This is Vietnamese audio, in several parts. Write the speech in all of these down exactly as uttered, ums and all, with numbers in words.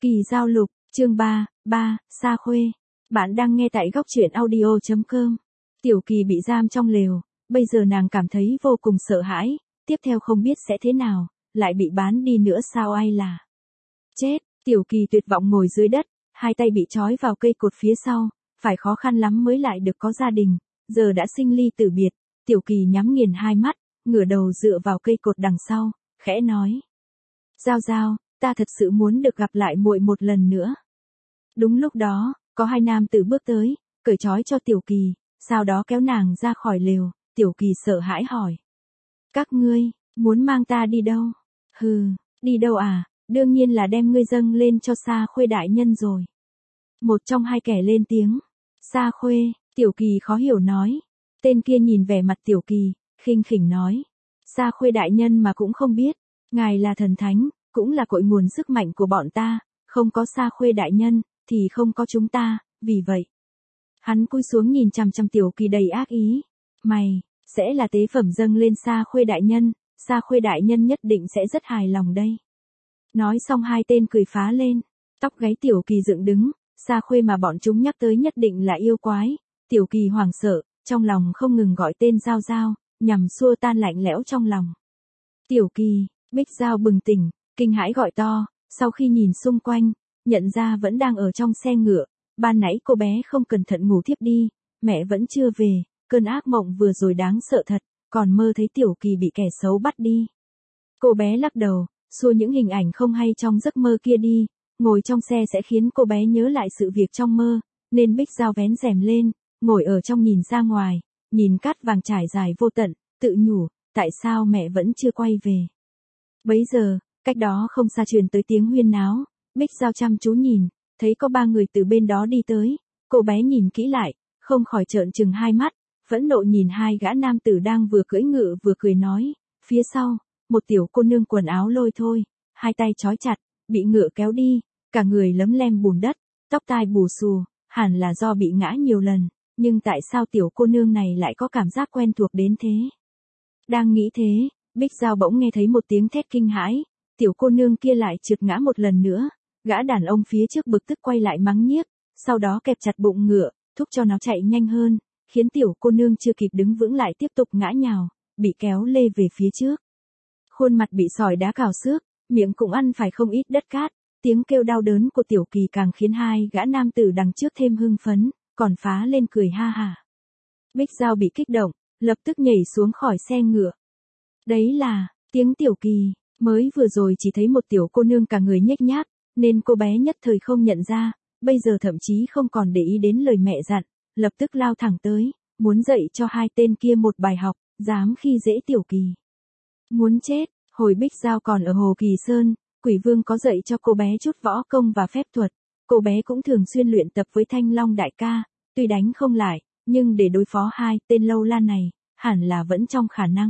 Kỳ Giao Lục, chương ba, ba, Sa Khuê. Bạn đang nghe tại góc truyện audio chấm com. Tiểu Kỳ bị giam trong lều, bây giờ nàng cảm thấy vô cùng sợ hãi, tiếp theo không biết sẽ thế nào, lại bị bán đi nữa sao ai là. Chết, Tiểu Kỳ tuyệt vọng ngồi dưới đất, hai tay bị trói vào cây cột phía sau, phải khó khăn lắm mới lại được có gia đình, giờ đã sinh ly tử biệt, Tiểu Kỳ nhắm nghiền hai mắt, ngửa đầu dựa vào cây cột đằng sau, khẽ nói. Giao Giao, ta thật sự muốn được gặp lại muội một lần nữa. Đúng lúc đó, có hai nam tử bước tới, cởi trói cho Tiểu Kỳ, sau đó kéo nàng ra khỏi lều, Tiểu Kỳ sợ hãi hỏi. Các ngươi, muốn mang ta đi đâu? Hừ, đi đâu à, đương nhiên là đem ngươi dâng lên cho Sa Khuê đại nhân rồi. Một trong hai kẻ lên tiếng. Sa Khuê, Tiểu Kỳ khó hiểu nói. Tên kia nhìn vẻ mặt Tiểu Kỳ, khinh khỉnh nói. Sa Khuê đại nhân mà cũng không biết, ngài là thần thánh, cũng là cội nguồn sức mạnh của bọn ta, không có Sa Khuê đại nhân, thì không có chúng ta, vì vậy. Hắn cúi xuống nhìn chằm chằm Tiểu Kỳ đầy ác ý. Mày, sẽ là tế phẩm dâng lên Sa Khuê đại nhân, Sa Khuê đại nhân nhất định sẽ rất hài lòng đây. Nói xong hai tên cười phá lên, tóc gáy Tiểu Kỳ dựng đứng, Sa Khuê mà bọn chúng nhắc tới nhất định là yêu quái. Tiểu Kỳ hoảng sợ, trong lòng không ngừng gọi tên Giao Giao, nhằm xua tan lạnh lẽo trong lòng. Tiểu Kỳ, Bích Giao bừng tỉnh, kinh hãi gọi to, sau khi nhìn xung quanh, nhận ra vẫn đang ở trong xe ngựa, ban nãy cô bé không cẩn thận ngủ thiếp đi, mẹ vẫn chưa về, cơn ác mộng vừa rồi đáng sợ thật, còn mơ thấy Tiểu Kỳ bị kẻ xấu bắt đi. Cô bé lắc đầu, xua những hình ảnh không hay trong giấc mơ kia đi, ngồi trong xe sẽ khiến cô bé nhớ lại sự việc trong mơ, nên Bích Giao vén rèm lên, ngồi ở trong nhìn ra ngoài, nhìn cát vàng trải dài vô tận, tự nhủ, tại sao mẹ vẫn chưa quay về. Bấy giờ, cách đó không xa truyền tới tiếng huyên náo, Bích Giao chăm chú nhìn, thấy có ba người từ bên đó đi tới, cô bé nhìn kỹ lại, không khỏi trợn trừng hai mắt, phẫn nộ nhìn hai gã nam tử đang vừa cưỡi ngựa vừa cười nói, phía sau, một tiểu cô nương quần áo lôi thôi, hai tay trói chặt, bị ngựa kéo đi, cả người lấm lem bùn đất, tóc tai bù xù, hẳn là do bị ngã nhiều lần, nhưng tại sao tiểu cô nương này lại có cảm giác quen thuộc đến thế? Đang nghĩ thế, Bích Giao bỗng nghe thấy một tiếng thét kinh hãi, tiểu cô nương kia lại trượt ngã một lần nữa, gã đàn ông phía trước bực tức quay lại mắng nhiếc, sau đó kẹp chặt bụng ngựa, thúc cho nó chạy nhanh hơn, khiến tiểu cô nương chưa kịp đứng vững lại tiếp tục ngã nhào, bị kéo lê về phía trước. Khuôn mặt bị sỏi đá cào xước, miệng cũng ăn phải không ít đất cát, tiếng kêu đau đớn của Tiểu Kỳ càng khiến hai gã nam tử đằng trước thêm hưng phấn, còn phá lên cười ha hả. Bích Giao bị kích động, lập tức nhảy xuống khỏi xe ngựa. Đấy là, tiếng Tiểu Kỳ, mới vừa rồi chỉ thấy một tiểu cô nương cả người nhếch nhác, nên cô bé nhất thời không nhận ra, bây giờ thậm chí không còn để ý đến lời mẹ dặn, lập tức lao thẳng tới, muốn dạy cho hai tên kia một bài học, dám khi dễ Tiểu Kỳ. Muốn chết, hồi Bích Giao còn ở Hồ Kỳ Sơn, Quỷ Vương có dạy cho cô bé chút võ công và phép thuật, cô bé cũng thường xuyên luyện tập với Thanh Long đại ca, tuy đánh không lại, nhưng để đối phó hai tên lâu la này, hẳn là vẫn trong khả năng.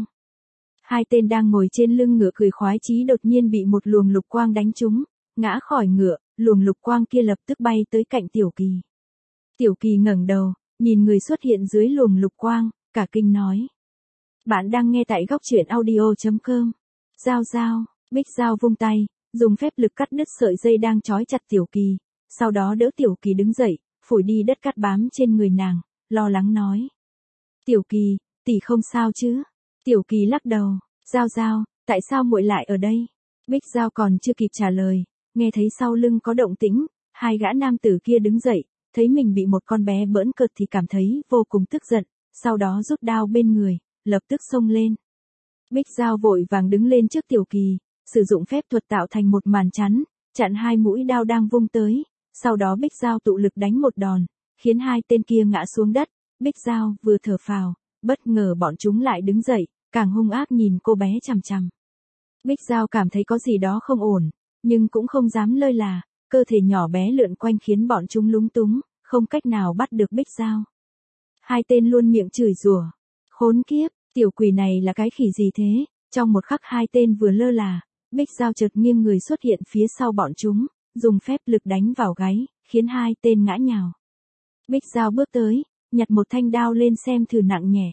Hai tên đang ngồi trên lưng ngựa cười khoái chí đột nhiên bị một luồng lục quang đánh trúng, ngã khỏi ngựa, luồng lục quang kia lập tức bay tới cạnh Tiểu Kỳ. Tiểu Kỳ ngẩng đầu, nhìn người xuất hiện dưới luồng lục quang, cả kinh nói. Bạn đang nghe tại góc truyện audio chấm com. Giao Giao, Bích Giao vung tay, dùng phép lực cắt đứt sợi dây đang trói chặt Tiểu Kỳ, sau đó đỡ Tiểu Kỳ đứng dậy, phủi đi đất cát bám trên người nàng, lo lắng nói. Tiểu Kỳ, tỷ không sao chứ? Tiểu Kỳ lắc đầu, Giao Giao, tại sao muội lại ở đây? Bích Giao còn chưa kịp trả lời, nghe thấy sau lưng có động tĩnh, hai gã nam tử kia đứng dậy, thấy mình bị một con bé bỡn cợt thì cảm thấy vô cùng tức giận, sau đó rút đao bên người, lập tức xông lên. Bích Giao vội vàng đứng lên trước Tiểu Kỳ, sử dụng phép thuật tạo thành một màn chắn, chặn hai mũi đao đang vung tới, sau đó Bích Giao tụ lực đánh một đòn, khiến hai tên kia ngã xuống đất, Bích Giao vừa thở phào, bất ngờ bọn chúng lại đứng dậy, càng hung ác nhìn cô bé chằm chằm. Bích Giao cảm thấy có gì đó không ổn, nhưng cũng không dám lơi là, cơ thể nhỏ bé lượn quanh khiến bọn chúng lúng túng, không cách nào bắt được Bích Giao. Hai tên luôn miệng chửi rủa, khốn kiếp, tiểu quỷ này là cái khỉ gì thế? Trong một khắc hai tên vừa lơ là, Bích Giao chợt nghiêng người xuất hiện phía sau bọn chúng, dùng phép lực đánh vào gáy, khiến hai tên ngã nhào. Bích Giao bước tới, nhặt một thanh đao lên xem thử nặng nhẹ.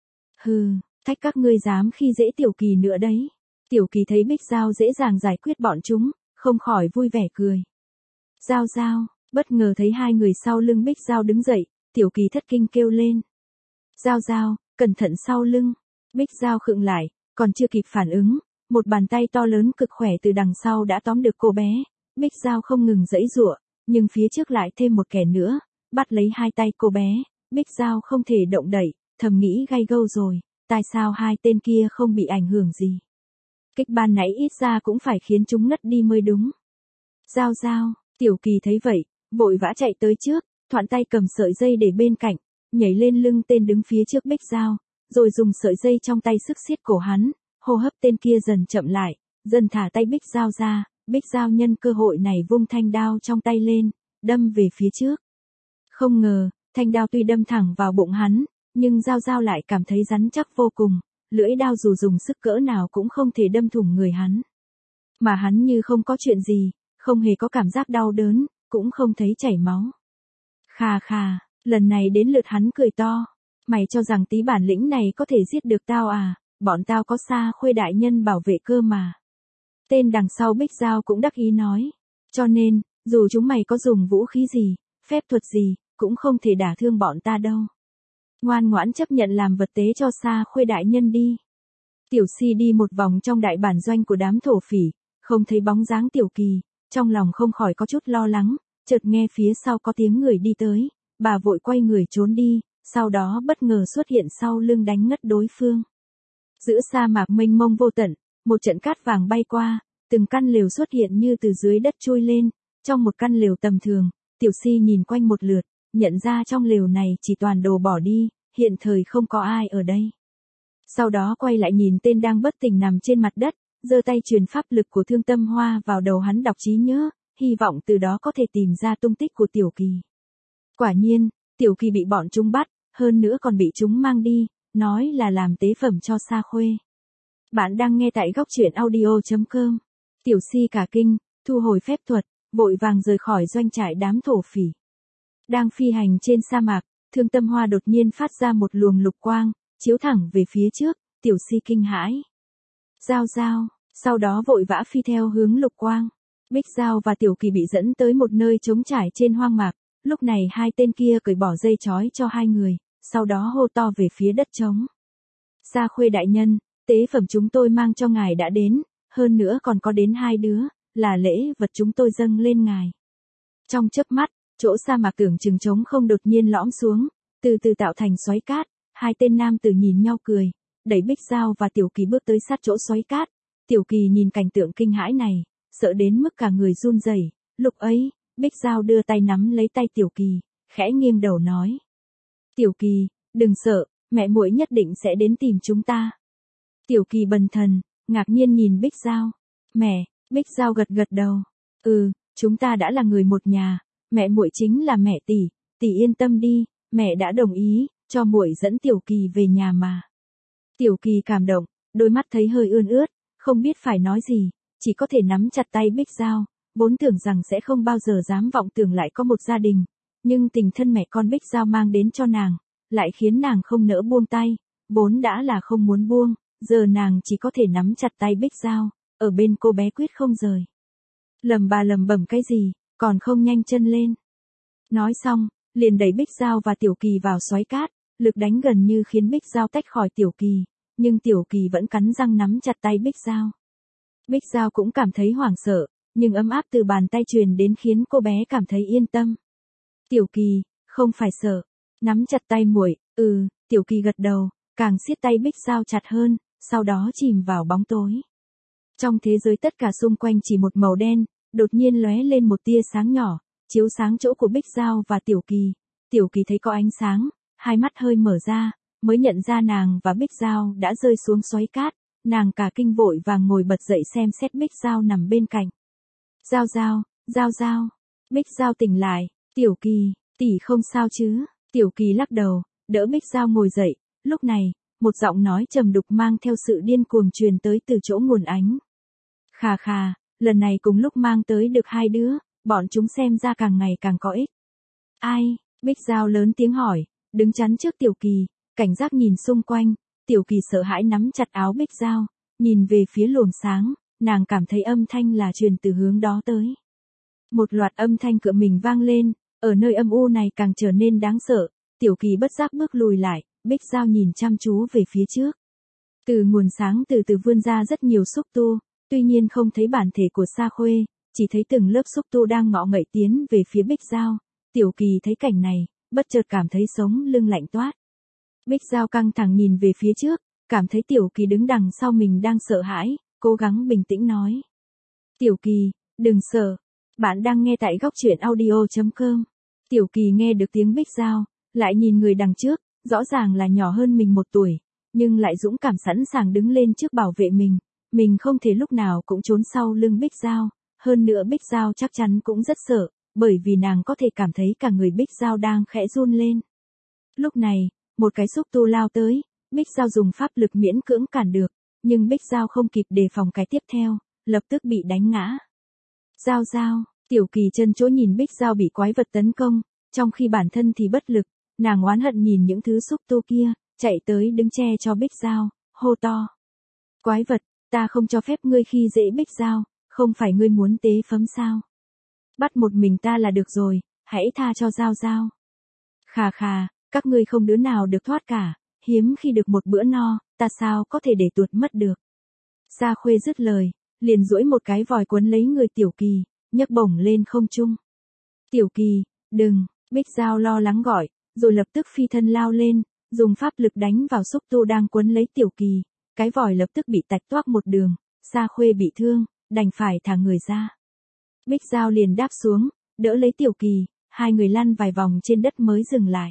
Hừ, thách các ngươi dám khi dễ Tiểu Kỳ nữa đấy. Tiểu Kỳ thấy Bích Giao dễ dàng giải quyết bọn chúng, không khỏi vui vẻ cười. Giao Giao, bất ngờ thấy hai người sau lưng Bích Giao đứng dậy, Tiểu Kỳ thất kinh kêu lên. Giao Giao, cẩn thận sau lưng. Bích Giao khựng lại, còn chưa kịp phản ứng, một bàn tay to lớn cực khỏe từ đằng sau đã tóm được cô bé. Bích Giao không ngừng giãy giụa, nhưng phía trước lại thêm một kẻ nữa, bắt lấy hai tay cô bé. Bích Giao không thể động đậy, thầm nghĩ gay gâu rồi, tại sao hai tên kia không bị ảnh hưởng gì? Kích ban nãy ít ra cũng phải khiến chúng ngất đi mới đúng. Giao Giao, Tiểu Kỳ thấy vậy, vội vã chạy tới trước, thuận tay cầm sợi dây để bên cạnh, nhảy lên lưng tên đứng phía trước Bích Giao, rồi dùng sợi dây trong tay sức siết cổ hắn, hô hấp tên kia dần chậm lại, dần thả tay Bích Giao ra. Bích Giao nhân cơ hội này vung thanh đao trong tay lên, đâm về phía trước. Không ngờ, thanh đao tuy đâm thẳng vào bụng hắn, nhưng Giao Giao lại cảm thấy rắn chắc vô cùng, lưỡi đao dù dùng sức cỡ nào cũng không thể đâm thủng người hắn. Mà hắn như không có chuyện gì, không hề có cảm giác đau đớn, cũng không thấy chảy máu. Khà khà, lần này đến lượt hắn cười to. Mày cho rằng tí bản lĩnh này có thể giết được tao à, bọn tao có Sa Khuê đại nhân bảo vệ cơ mà. Tên đằng sau Bích Giao cũng đắc ý nói. Cho nên, dù chúng mày có dùng vũ khí gì, phép thuật gì, cũng không thể đả thương bọn ta đâu. Ngoan ngoãn chấp nhận làm vật tế cho Sa Khuê đại nhân đi. Tiểu Si đi một vòng trong đại bản doanh của đám thổ phỉ, không thấy bóng dáng Tiểu Kỳ, trong lòng không khỏi có chút lo lắng, chợt nghe phía sau có tiếng người đi tới, bà vội quay người trốn đi, sau đó bất ngờ xuất hiện sau lưng đánh ngất đối phương. Giữa sa mạc mênh mông vô tận, một trận cát vàng bay qua, từng căn lều xuất hiện như từ dưới đất trôi lên, trong một căn lều tầm thường, Tiểu Si nhìn quanh một lượt, nhận ra trong lều này chỉ toàn đồ bỏ đi, hiện thời không có ai ở đây. Sau đó quay lại nhìn tên đang bất tỉnh nằm trên mặt đất, giơ tay truyền pháp lực của Thương Tâm Hoa vào đầu hắn đọc trí nhớ, hy vọng từ đó có thể tìm ra tung tích của Tiểu Kỳ. Quả nhiên, Tiểu Kỳ bị bọn chúng bắt, hơn nữa còn bị chúng mang đi, nói là làm tế phẩm cho Sa Khuê. Bạn đang nghe tại góc truyện audio chấm com. Tiểu Si cả kinh, thu hồi phép thuật, vội vàng rời khỏi doanh trại đám thổ phỉ. Đang phi hành trên sa mạc, Thương Tâm Hoa đột nhiên phát ra một luồng lục quang, chiếu thẳng về phía trước, Tiểu Si kinh hãi. Giao Giao, sau đó vội vã phi theo hướng lục quang. Bích Giao và Tiểu Kỳ bị dẫn tới một nơi trống trải trên hoang mạc, lúc này hai tên kia cởi bỏ dây trói cho hai người, sau đó hô to về phía đất trống. Sa Khuê đại nhân, tế phẩm chúng tôi mang cho ngài đã đến, hơn nữa còn có đến hai đứa, là lễ vật chúng tôi dâng lên ngài. Trong chớp mắt, chỗ sa mạc tưởng chừng trống không đột nhiên lõm xuống, từ từ tạo thành xoáy cát, hai tên nam tử nhìn nhau cười, đẩy Bích Giao và Tiểu Kỳ bước tới sát chỗ xoáy cát. Tiểu Kỳ nhìn cảnh tượng kinh hãi này, sợ đến mức cả người run rẩy. Lúc ấy, Bích Giao đưa tay nắm lấy tay Tiểu Kỳ, khẽ nghiêng đầu nói: Tiểu Kỳ, đừng sợ, mẹ muội nhất định sẽ đến tìm chúng ta. Tiểu Kỳ bần thần, ngạc nhiên nhìn Bích Giao. Mẹ, Bích Giao gật gật đầu. Ừ, chúng ta đã là người một nhà, mẹ muội chính là mẹ tỷ, tỷ yên tâm đi, mẹ đã đồng ý, cho muội dẫn Tiểu Kỳ về nhà mà. Tiểu Kỳ cảm động, đôi mắt thấy hơi ươn ướt, không biết phải nói gì, chỉ có thể nắm chặt tay Bích Giao, vốn tưởng rằng sẽ không bao giờ dám vọng tưởng lại có một gia đình, nhưng tình thân mẹ con Bích Giao mang đến cho nàng, lại khiến nàng không nỡ buông tay, vốn đã là không muốn buông, giờ nàng chỉ có thể nắm chặt tay Bích Giao, ở bên cô bé quyết không rời. Lầm bà lầm bẩm cái gì, còn không nhanh chân lên. Nói xong, liền đẩy Bích Giao và Tiểu Kỳ vào xoáy cát, lực đánh gần như khiến Bích Giao tách khỏi Tiểu Kỳ, nhưng Tiểu Kỳ vẫn cắn răng nắm chặt tay Bích Giao. Bích Giao cũng cảm thấy hoảng sợ, nhưng ấm áp từ bàn tay truyền đến khiến cô bé cảm thấy yên tâm. Tiểu Kỳ, không phải sợ, nắm chặt tay muội. Ừ, Tiểu Kỳ gật đầu, càng siết tay Bích Giao chặt hơn, sau đó chìm vào bóng tối. Trong thế giới tất cả xung quanh chỉ một màu đen, đột nhiên lóe lên một tia sáng nhỏ, chiếu sáng chỗ của Bích Giao và Tiểu Kỳ. Tiểu Kỳ thấy có ánh sáng, hai mắt hơi mở ra, mới nhận ra nàng và Bích Giao đã rơi xuống xoáy cát, nàng cả kinh vội vàng ngồi bật dậy xem xét Bích Giao nằm bên cạnh. Giao Giao, Giao Giao, Bích Giao tỉnh lại, Tiểu Kỳ, tỷ không sao chứ? Tiểu Kỳ lắc đầu, đỡ Bích Giao ngồi dậy, lúc này, một giọng nói trầm đục mang theo sự điên cuồng truyền tới từ chỗ nguồn ánh. Khà khà, lần này cùng lúc mang tới được hai đứa, bọn chúng xem ra càng ngày càng có ích. Ai? Bích Giao lớn tiếng hỏi, đứng chắn trước Tiểu Kỳ, cảnh giác nhìn xung quanh, Tiểu Kỳ sợ hãi nắm chặt áo Bích Giao, nhìn về phía luồng sáng, nàng cảm thấy âm thanh là truyền từ hướng đó tới. Một loạt âm thanh cựa mình vang lên, ở nơi âm u này càng trở nên đáng sợ, Tiểu Kỳ bất giác bước lùi lại, Bích Giao nhìn chăm chú về phía trước. Từ nguồn sáng từ từ vươn ra rất nhiều xúc tu, tuy nhiên không thấy bản thể của Sa Khuê, chỉ thấy từng lớp xúc tu đang ngọ ngậy tiến về phía Bích Giao. Tiểu Kỳ thấy cảnh này, bất chợt cảm thấy sống lưng lạnh toát. Bích Giao căng thẳng nhìn về phía trước, cảm thấy Tiểu Kỳ đứng đằng sau mình đang sợ hãi, cố gắng bình tĩnh nói. Tiểu Kỳ, đừng sợ. Bạn đang nghe tại góc truyện audio chấm com. Tiểu Kỳ nghe được tiếng Bích Giao, lại nhìn người đằng trước, rõ ràng là nhỏ hơn mình một tuổi, nhưng lại dũng cảm sẵn sàng đứng lên trước bảo vệ mình. Mình không thể lúc nào cũng trốn sau lưng Bích Giao, hơn nữa Bích Giao chắc chắn cũng rất sợ, bởi vì nàng có thể cảm thấy cả người Bích Giao đang khẽ run lên. Lúc này, một cái xúc tu lao tới, Bích Giao dùng pháp lực miễn cưỡng cản được, nhưng Bích Giao không kịp đề phòng cái tiếp theo, lập tức bị đánh ngã. Giao Giao, Tiểu Kỳ chân chỗ nhìn Bích Giao bị quái vật tấn công, trong khi bản thân thì bất lực, nàng oán hận nhìn những thứ xúc tu kia, chạy tới đứng che cho Bích Giao, hô to. Quái vật, ta không cho phép ngươi khi dễ Bích Giao, không phải ngươi muốn tế phấm sao? Bắt một mình ta là được rồi, hãy tha cho Giao Giao. Khà khà, các ngươi không đứa nào được thoát cả, hiếm khi được một bữa no, ta sao có thể để tuột mất được. Sa Khuê dứt lời, liền duỗi một cái vòi quấn lấy người Tiểu Kỳ, nhấc bổng lên không trung. Tiểu Kỳ, đừng, Bích Giao lo lắng gọi, rồi lập tức phi thân lao lên, dùng pháp lực đánh vào xúc tu đang quấn lấy Tiểu Kỳ, cái vòi lập tức bị tạch toác một đường, Sa Khuê bị thương, đành phải thả người ra. Bích Giao liền đáp xuống, đỡ lấy Tiểu Kỳ, hai người lăn vài vòng trên đất mới dừng lại.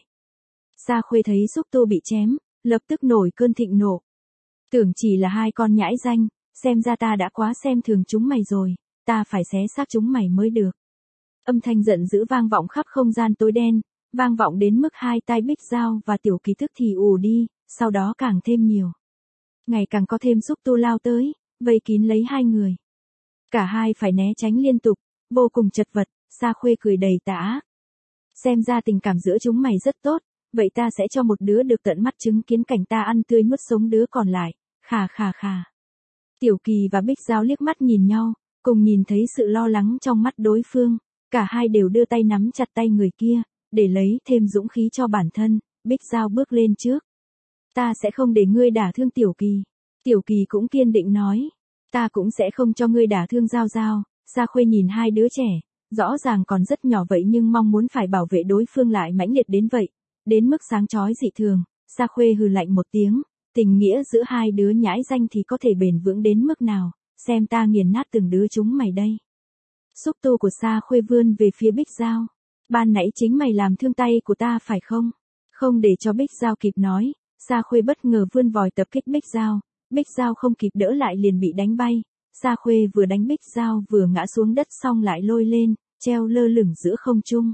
Sa Khuê thấy xúc tu bị chém, lập tức nổi cơn thịnh nộ. Tưởng chỉ là hai con nhãi danh, xem ra ta đã quá xem thường chúng mày rồi, ta phải xé xác chúng mày mới được. Âm thanh giận dữ vang vọng khắp không gian tối đen, vang vọng đến mức hai tai Bích Giao và Tiểu Kỳ tức thì ù đi, sau đó càng thêm nhiều. Ngày càng có thêm xúc tu lao tới, vây kín lấy hai người. Cả hai phải né tránh liên tục, vô cùng chật vật, Sa Khuê cười đầy tà ác. Xem ra tình cảm giữa chúng mày rất tốt, vậy ta sẽ cho một đứa được tận mắt chứng kiến cảnh ta ăn tươi nuốt sống đứa còn lại, khà khà khà. Tiểu Kỳ và Bích Giao liếc mắt nhìn nhau, cùng nhìn thấy sự lo lắng trong mắt đối phương, cả hai đều đưa tay nắm chặt tay người kia, để lấy thêm dũng khí cho bản thân. Bích Giao bước lên trước. Ta sẽ không để ngươi đả thương Tiểu Kỳ. Tiểu Kỳ cũng kiên định nói. Ta cũng sẽ không cho ngươi đả thương Giao Giao. Sa Khuê nhìn hai đứa trẻ, rõ ràng còn rất nhỏ vậy nhưng mong muốn phải bảo vệ đối phương lại mãnh liệt đến vậy, đến mức sáng chói dị thường. Sa Khuê hừ lạnh một tiếng, tình nghĩa giữa hai đứa nhãi danh thì có thể bền vững đến mức nào, xem ta nghiền nát từng đứa chúng mày đây. Xúc tu của Sa Khuê vươn về phía Bích Giao. Ban nãy chính mày làm thương tay của ta phải không? Không để cho Bích Giao kịp nói, Sa Khuê bất ngờ vươn vòi tập kích Bích Giao. Bích Giao không kịp đỡ lại liền bị đánh bay. Sa Khuê vừa đánh Bích Giao vừa ngã xuống đất xong lại lôi lên, treo lơ lửng giữa không trung.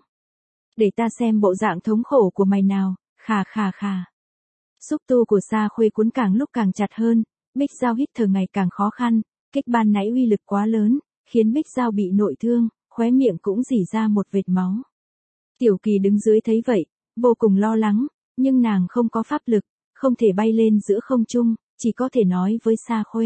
Để ta xem bộ dạng thống khổ của mày nào, khà khà khà. Xúc tu của Sa Khuê cuốn càng lúc càng chặt hơn, Bích Giao hít thở ngày càng khó khăn, kích ban nãy uy lực quá lớn, khiến Bích Giao bị nội thương, khóe miệng cũng rỉ ra một vệt máu. Tiểu Kỳ đứng dưới thấy vậy, vô cùng lo lắng, nhưng nàng không có pháp lực, không thể bay lên giữa không trung, chỉ có thể nói với Sa Khuê.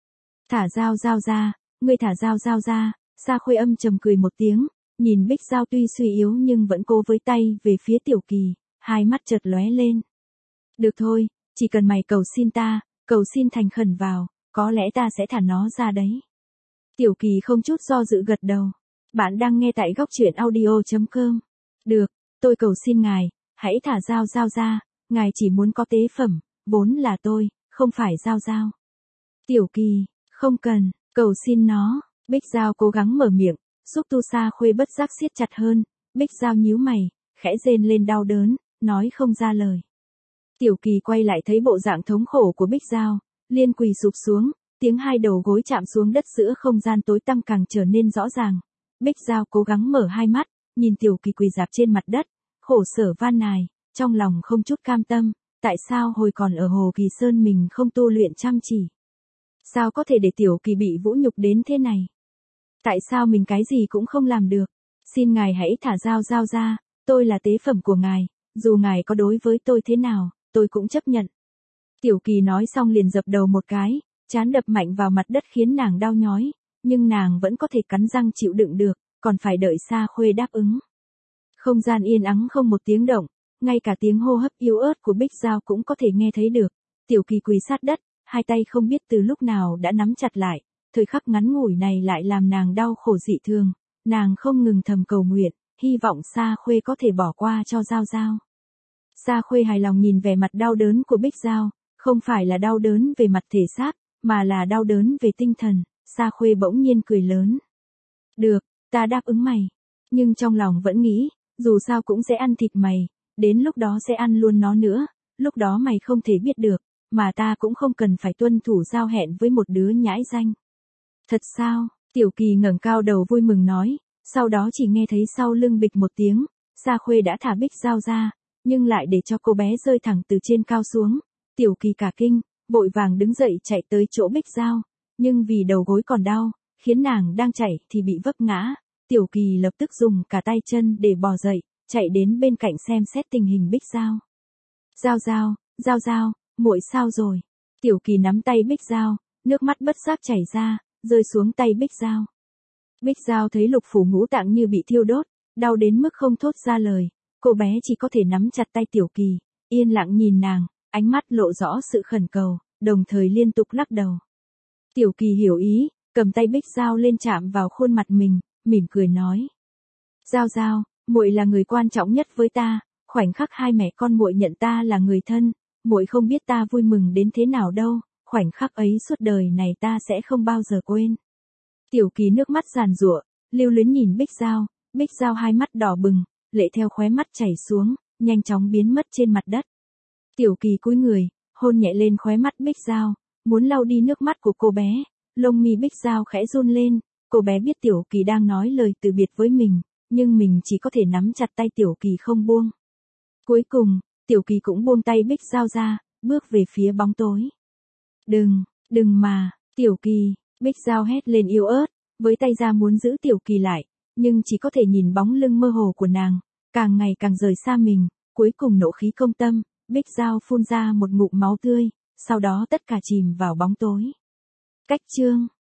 Thả Giao Giao ra, ngươi thả Giao Giao ra. Sa Khuê âm trầm cười một tiếng, nhìn Bích Giao tuy suy yếu nhưng vẫn cố với tay về phía Tiểu Kỳ, hai mắt chợt lóe lên. Được thôi, chỉ cần mày cầu xin ta, cầu xin thành khẩn vào, có lẽ ta sẽ thả nó ra đấy. Tiểu Kỳ không chút do dự gật đầu. Bạn đang nghe tại góc truyện audio chấm com. Được, tôi cầu xin ngài, hãy thả Giao Giao ra, ngài chỉ muốn có tế phẩm, vốn là tôi, không phải Giao Giao. Tiểu Kỳ, không cần, cầu xin nó. Bích Giao cố gắng mở miệng, xúc tu Sa Khuê bất giác siết chặt hơn, Bích Giao nhíu mày, khẽ rên lên đau đớn, nói không ra lời. Tiểu Kỳ quay lại thấy bộ dạng thống khổ của Bích Giao, liên quỳ sụp xuống, tiếng hai đầu gối chạm xuống đất giữa không gian tối tăm càng trở nên rõ ràng. Bích Giao cố gắng mở hai mắt, nhìn Tiểu Kỳ quỳ rạp trên mặt đất, khổ sở van nài, trong lòng không chút cam tâm, tại sao hồi còn ở Hồ Kỳ Sơn mình không tu luyện chăm chỉ? Sao có thể để Tiểu Kỳ bị vũ nhục đến thế này? Tại sao mình cái gì cũng không làm được? Xin ngài hãy thả Giao Giao ra, tôi là tế phẩm của ngài, dù ngài có đối với tôi thế nào, tôi cũng chấp nhận. Tiểu Kỳ nói xong liền dập đầu một cái, trán đập mạnh vào mặt đất khiến nàng đau nhói, nhưng nàng vẫn có thể cắn răng chịu đựng được, còn phải đợi Sa Khuê đáp ứng. Không gian yên ắng không một tiếng động, ngay cả tiếng hô hấp yếu ớt của Bích Giao cũng có thể nghe thấy được. Tiểu Kỳ quỳ sát đất, hai tay không biết từ lúc nào đã nắm chặt lại, thời khắc ngắn ngủi này lại làm nàng đau khổ dị thường, nàng không ngừng thầm cầu nguyện, hy vọng Sa Khuê có thể bỏ qua cho Giao Giao. Sa Khuê hài lòng nhìn vẻ mặt đau đớn của Bích Giao, không phải là đau đớn về mặt thể xác, mà là đau đớn về tinh thần. Sa Khuê bỗng nhiên cười lớn. Được, ta đáp ứng mày. Nhưng trong lòng vẫn nghĩ, dù sao cũng sẽ ăn thịt mày, đến lúc đó sẽ ăn luôn nó nữa, lúc đó mày không thể biết được, mà ta cũng không cần phải tuân thủ giao hẹn với một đứa nhãi danh. Thật sao? Tiểu Kỳ ngẩng cao đầu vui mừng nói, sau đó chỉ nghe thấy sau lưng bịch một tiếng, Sa Khuê đã thả Bích Giao ra, nhưng lại để cho cô bé rơi thẳng từ trên cao xuống. Tiểu Kỳ cả kinh, vội vàng đứng dậy chạy tới chỗ Bích Giao, nhưng vì đầu gối còn đau, khiến nàng đang chạy thì bị vấp ngã. Tiểu Kỳ lập tức dùng cả tay chân để bò dậy, chạy đến bên cạnh xem xét tình hình Bích Giao. Giao Giao, Giao Giao, muội sao rồi? Tiểu Kỳ nắm tay Bích Giao, nước mắt bất giác chảy ra, rơi xuống tay Bích Giao. Bích Giao thấy lục phủ ngũ tạng như bị thiêu đốt, đau đến mức không thốt ra lời, cô bé chỉ có thể nắm chặt tay Tiểu Kỳ, yên lặng nhìn nàng, ánh mắt lộ rõ sự khẩn cầu, đồng thời liên tục lắc đầu. Tiểu Kỳ hiểu ý, cầm tay Bích Giao lên chạm vào khuôn mặt mình, mỉm cười nói. Giao Giao, muội là người quan trọng nhất với ta, khoảnh khắc hai mẹ con muội nhận ta là người thân, muội không biết ta vui mừng đến thế nào đâu, khoảnh khắc ấy suốt đời này ta sẽ không bao giờ quên. Tiểu Kỳ nước mắt giàn giụa, lưu luyến nhìn Bích Giao, Bích Giao hai mắt đỏ bừng, lệ theo khóe mắt chảy xuống, nhanh chóng biến mất trên mặt đất. Tiểu Kỳ cúi người, hôn nhẹ lên khóe mắt Bích Giao, muốn lau đi nước mắt của cô bé, lông mi Bích Giao khẽ run lên, cô bé biết Tiểu Kỳ đang nói lời từ biệt với mình, nhưng mình chỉ có thể nắm chặt tay Tiểu Kỳ không buông. Cuối cùng, Tiểu Kỳ cũng buông tay Bích Giao ra, bước về phía bóng tối. Đừng, đừng mà, Tiểu Kỳ, Bích Giao hét lên yếu ớt, với tay ra muốn giữ Tiểu Kỳ lại, nhưng chỉ có thể nhìn bóng lưng mơ hồ của nàng, càng ngày càng rời xa mình, cuối cùng nộ khí công tâm, Bích Giao phun ra một ngụm máu tươi, sau đó tất cả chìm vào bóng tối. Cách chương